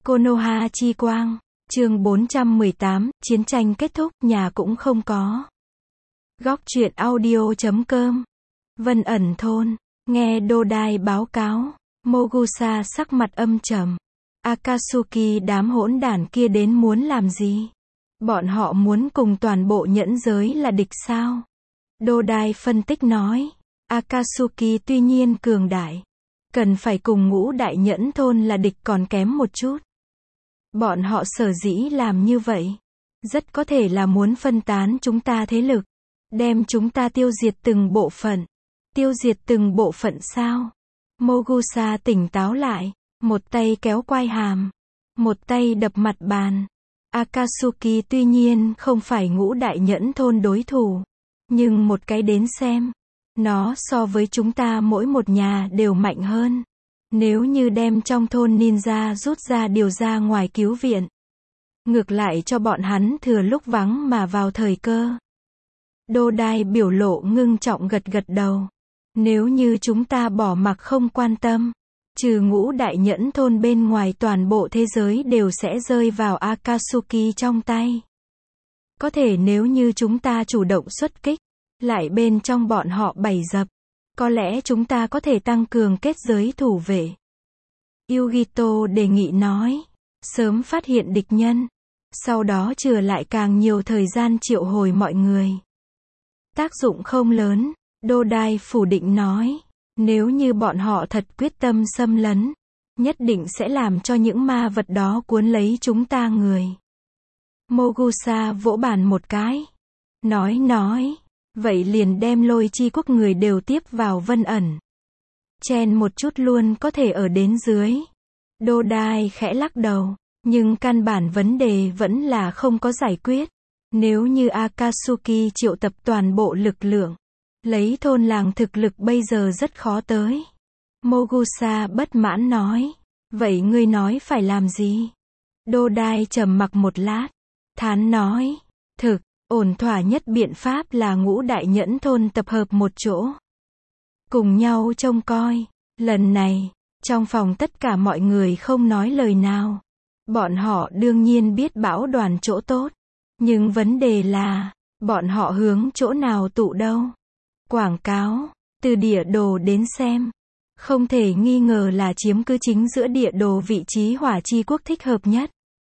Konoha chi quang. Chương 418, chiến tranh kết thúc, nhà cũng không có. Góc truyện audio.com. Vân ẩn thôn. Nghe Dodai báo cáo, Mogusa sắc mặt âm trầm. Akatsuki đám hỗn đản kia đến muốn làm gì? Bọn họ muốn cùng toàn bộ nhẫn giới là địch sao? Dodai phân tích nói, Akatsuki tuy nhiên cường đại, cần phải cùng ngũ đại nhẫn thôn là địch còn kém một chút. Bọn họ sở dĩ làm như vậy, rất có thể là muốn phân tán chúng ta thế lực, đem chúng ta tiêu diệt từng bộ phận. Tiêu diệt từng bộ phận sao? Mogusa tỉnh táo lại, một tay kéo quai hàm, một tay đập mặt bàn. Akatsuki tuy nhiên không phải ngũ đại nhẫn thôn đối thủ, nhưng một cái đến xem, nó so với chúng ta mỗi một nhà đều mạnh hơn. Nếu như đem trong thôn ninja rút ra điều ra ngoài cứu viện, ngược lại cho bọn hắn thừa lúc vắng mà vào thời cơ. Dodai biểu lộ ngưng trọng gật gật đầu. Nếu như chúng ta bỏ mặc không quan tâm, trừ ngũ đại nhẫn thôn bên ngoài toàn bộ thế giới đều sẽ rơi vào Akatsuki trong tay. Có thể nếu như chúng ta chủ động xuất kích, lại bên trong bọn họ bày dập, có lẽ chúng ta có thể tăng cường kết giới thủ vệ. Yugito đề nghị nói, sớm phát hiện địch nhân, sau đó chừa lại càng nhiều thời gian triệu hồi mọi người. Tác dụng không lớn, Dodai phủ định nói, nếu như bọn họ thật quyết tâm xâm lấn, nhất định sẽ làm cho những ma vật đó cuốn lấy chúng ta người. Mogusa vỗ bàn một cái, nói, vậy liền đem Lôi Chi quốc người đều tiếp vào Vân ẩn. Chen một chút luôn có thể ở đến dưới. Dodai khẽ lắc đầu, nhưng căn bản vấn đề vẫn là không có giải quyết. Nếu như Akatsuki triệu tập toàn bộ lực lượng, lấy thôn làng thực lực bây giờ rất khó tới. Mogusa bất mãn nói, vậy ngươi nói phải làm gì? Dodai trầm mặc một lát, thán nói, thực, ổn thỏa nhất biện pháp là ngũ đại nhẫn thôn tập hợp một chỗ. Cùng nhau trông coi. Lần này, trong phòng tất cả mọi người không nói lời nào. Bọn họ đương nhiên biết bão đoàn chỗ tốt. Nhưng vấn đề là, bọn họ hướng chỗ nào tụ đâu? Quảng cáo, từ địa đồ đến xem, không thể nghi ngờ là chiếm cứ chính giữa địa đồ vị trí Hỏa Chi quốc thích hợp nhất.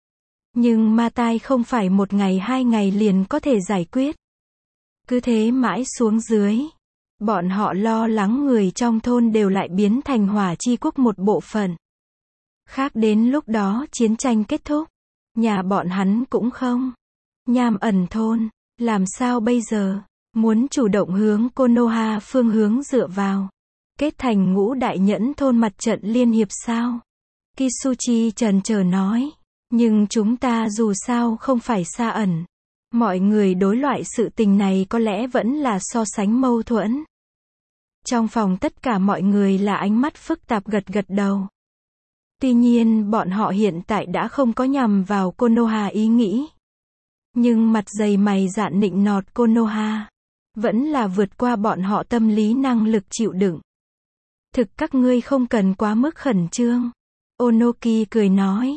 Nhưng ma tai không phải một ngày hai ngày liền có thể giải quyết. Cứ thế mãi xuống dưới, bọn họ lo lắng người trong thôn đều lại biến thành Hỏa Chi quốc một bộ phận. Khác đến lúc đó chiến tranh kết thúc, nhà bọn hắn cũng không. Nham ẩn thôn, làm sao bây giờ? Muốn chủ động hướng Konoha phương hướng dựa vào, kết thành ngũ đại nhẫn thôn mặt trận liên hiệp sao? Kisuchi trần chờ nói, nhưng chúng ta dù sao không phải xa ẩn. Mọi người đối loại sự tình này có lẽ vẫn là so sánh mâu thuẫn. Trong phòng tất cả mọi người là ánh mắt phức tạp gật gật đầu. Tuy nhiên bọn họ hiện tại đã không có nhằm vào Konoha ý nghĩ. Nhưng mặt dày mày dạn nịnh nọt Konoha, vẫn là vượt qua bọn họ tâm lý năng lực chịu đựng. Thực các ngươi không cần quá mức khẩn trương. Onoki cười nói,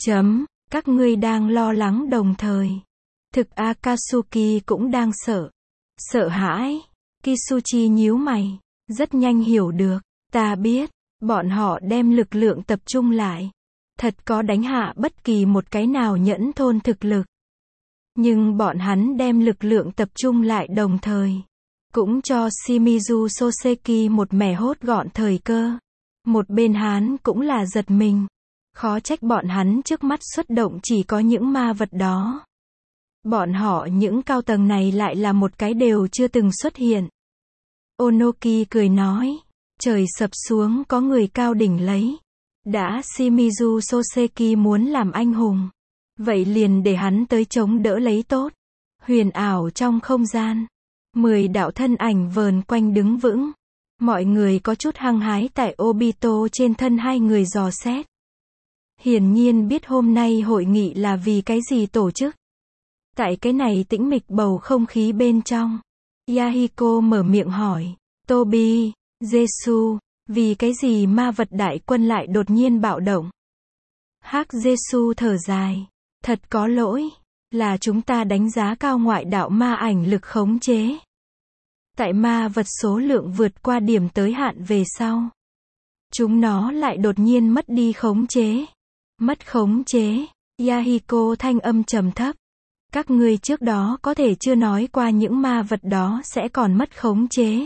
các ngươi đang lo lắng đồng thời. Thực Akatsuki cũng đang sợ hãi. Kisuchi nhíu mày, rất nhanh hiểu được, ta biết, bọn họ đem lực lượng tập trung lại. Thật có đánh hạ bất kỳ một cái nào nhẫn thôn thực lực. Nhưng bọn hắn đem lực lượng tập trung lại đồng thời, cũng cho Shimizu Soseki một mẻ hốt gọn thời cơ. Một bên hắn cũng là giật mình. Khó trách bọn hắn trước mắt xuất động chỉ có những ma vật đó. Bọn họ những cao tầng này lại là một cái đều chưa từng xuất hiện. Onoki cười nói, trời sập xuống có người cao đỉnh lấy. Đã Shimizu Soseki muốn làm anh hùng, vậy liền để hắn tới chống đỡ lấy tốt. Huyền ảo trong không gian, 10 đạo thân ảnh vờn quanh đứng vững. Mọi người có chút hăng hái tại Obito trên thân hai người dò xét. Hiển nhiên biết hôm nay hội nghị là vì cái gì tổ chức. Tại cái này tĩnh mịch bầu không khí bên trong, Yahiko mở miệng hỏi, Tobi, Jesu, vì cái gì ma vật đại quân lại đột nhiên bạo động? Hắc Giê-xu thở dài. Thật có lỗi. Là chúng ta đánh giá cao ngoại đạo ma ảnh lực khống chế. Tại ma vật số lượng vượt qua điểm tới hạn về sau. Chúng nó lại đột nhiên mất đi khống chế. Mất khống chế. Yahiko thanh âm trầm thấp. Các ngươi trước đó có thể chưa nói qua những ma vật đó sẽ còn mất khống chế.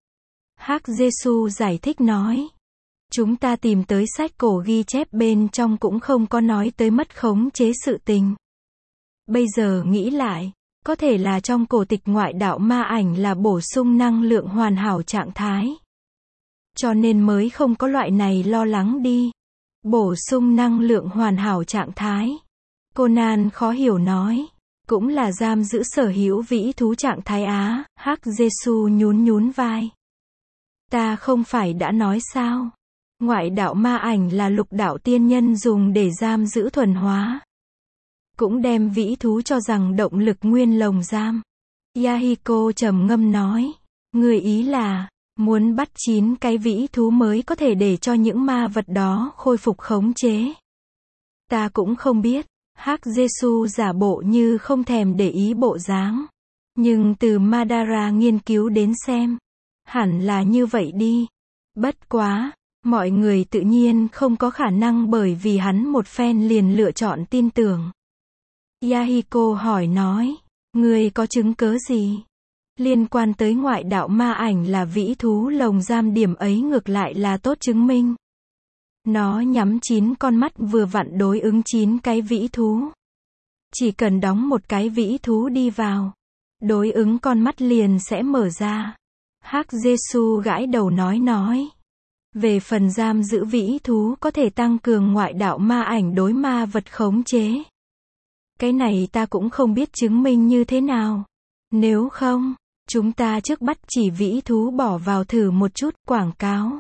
Hắc Giê-xu giải thích nói. Chúng ta tìm tới sách cổ ghi chép bên trong cũng không có nói tới mất khống chế sự tình. Bây giờ nghĩ lại, có thể là trong cổ tịch ngoại đạo ma ảnh là bổ sung năng lượng hoàn hảo trạng thái. Cho nên mới không có loại này lo lắng đi. Bổ sung năng lượng hoàn hảo trạng thái. Conan khó hiểu nói. Cũng là giam giữ sở hữu vĩ thú trạng thái á. Hắc Giê-xu nhún vai. Ta không phải đã nói sao? Ngoại đạo ma ảnh là lục đạo tiên nhân dùng để giam giữ thuần hóa. Cũng đem vĩ thú cho rằng động lực nguyên lồng giam. Yahiko trầm ngâm nói. Người ý là, muốn bắt 9 cái vĩ thú mới có thể để cho những ma vật đó khôi phục khống chế. Ta cũng không biết. Hắc Giê-xu giả bộ như không thèm để ý bộ dáng. Nhưng từ Madara nghiên cứu đến xem. Hẳn là như vậy đi. Bất quá. Mọi người tự nhiên không có khả năng bởi vì hắn một phen liền lựa chọn tin tưởng. Yahiko hỏi nói. Ngươi có chứng cớ gì? Liên quan tới ngoại đạo ma ảnh là vĩ thú lồng giam điểm ấy ngược lại là tốt chứng minh. Nó nhắm 9 con mắt vừa vặn đối ứng 9 cái vĩ thú. Chỉ cần đóng một cái vĩ thú đi vào. Đối ứng con mắt liền sẽ mở ra. Hắc Giê-xu gãi đầu nói. Về phần giam giữ vĩ thú có thể tăng cường ngoại đạo ma ảnh đối ma vật khống chế. Cái này ta cũng không biết chứng minh như thế nào. Nếu không, chúng ta trước bắt chỉ vĩ thú bỏ vào thử một chút, quảng cáo.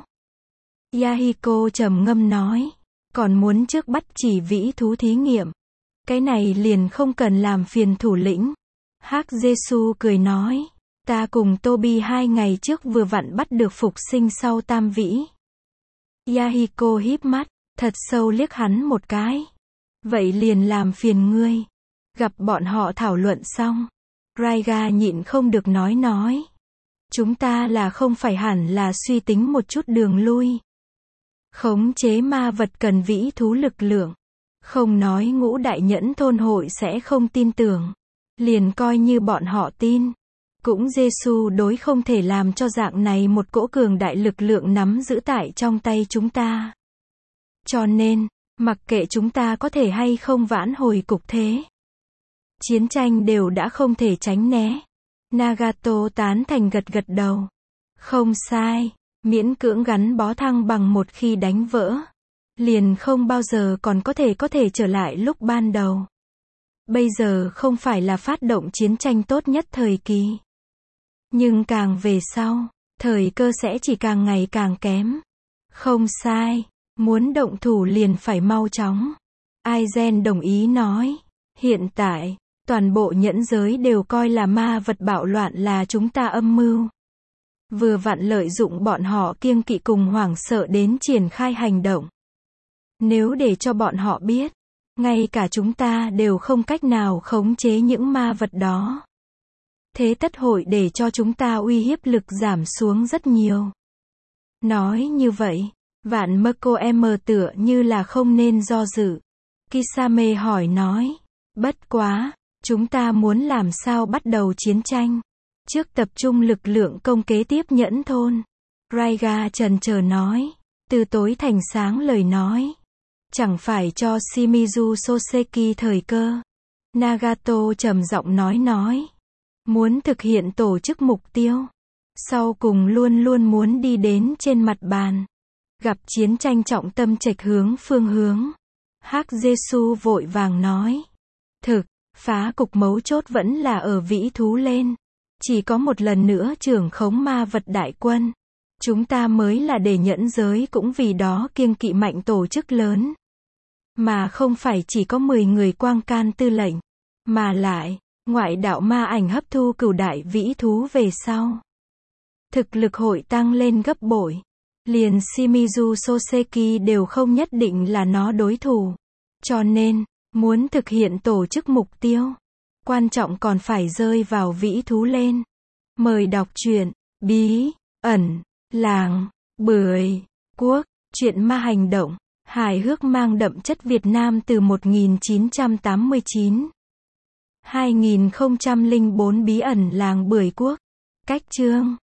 Yahiko trầm ngâm nói. Còn muốn trước bắt chỉ vĩ thú thí nghiệm. Cái này liền không cần làm phiền thủ lĩnh. Hắc Giê-xu cười nói. Ta cùng Toby 2 ngày trước vừa vặn bắt được phục sinh sau tam vĩ. Yahiko híp mắt, thật sâu liếc hắn một cái. Vậy liền làm phiền ngươi. Gặp bọn họ thảo luận xong. Raiga nhịn không được nói. Chúng ta là không phải hẳn là suy tính một chút đường lui. Khống chế ma vật cần vĩ thú lực lượng. Không nói ngũ đại nhẫn thôn hội sẽ không tin tưởng. Liền coi như bọn họ tin. Cũng Giê-xu đối không thể làm cho dạng này một cỗ cường đại lực lượng nắm giữ tại trong tay chúng ta. Cho nên, mặc kệ chúng ta có thể hay không vãn hồi cục thế. Chiến tranh đều đã không thể tránh né. Nagato tán thành gật đầu. Không sai, miễn cưỡng gắn bó thăng bằng một khi đánh vỡ. Liền không bao giờ còn có thể trở lại lúc ban đầu. Bây giờ không phải là phát động chiến tranh tốt nhất thời kỳ. Nhưng càng về sau, thời cơ sẽ chỉ càng ngày càng kém. Không sai, muốn động thủ liền phải mau chóng. Aizen đồng ý nói. Hiện tại, toàn bộ nhẫn giới đều coi là ma vật bạo loạn là chúng ta âm mưu. Vừa vặn lợi dụng bọn họ kiêng kỵ cùng hoảng sợ đến triển khai hành động. Nếu để cho bọn họ biết, ngay cả chúng ta đều không cách nào khống chế những ma vật đó. Thế tất hội để cho chúng ta uy hiếp lực giảm xuống rất nhiều. Nói như vậy, Vạn Mako M tựa như là không nên do dự. Kisame hỏi nói. Bất quá, chúng ta muốn làm sao bắt đầu chiến tranh. Trước tập trung lực lượng công kế tiếp nhẫn thôn. Raiga chần chờ nói. Từ tối thành sáng lời nói. Chẳng phải cho Shimizu Soseki thời cơ. Nagato trầm giọng nói. Muốn thực hiện tổ chức mục tiêu. Sau cùng luôn luôn muốn đi đến trên mặt bàn. Gặp chiến tranh trọng tâm chệch phương hướng. Hắc Giê-xu vội vàng nói. Thực, phá cục mấu chốt vẫn là ở vĩ thú lên. Chỉ có một lần nữa trưởng khống ma vật đại quân. Chúng ta mới là để nhẫn giới cũng vì đó kiêng kỵ mạnh tổ chức lớn. Mà không phải chỉ có 10 người quang can tư lệnh. Mà lại, ngoại đạo ma ảnh hấp thu cửu đại vĩ thú về sau. Thực lực hội tăng lên gấp bội. Liền Shimizu Soseki đều không nhất định là nó đối thủ. Cho nên, muốn thực hiện tổ chức mục tiêu, quan trọng còn phải rơi vào vĩ thú lên. Mời đọc truyện Bí ẩn làng Bưởi Quốc, truyện ma hành động, hài hước mang đậm chất Việt Nam từ 1989. 2004 Bí ẩn làng Bưởi Quốc. Cách chương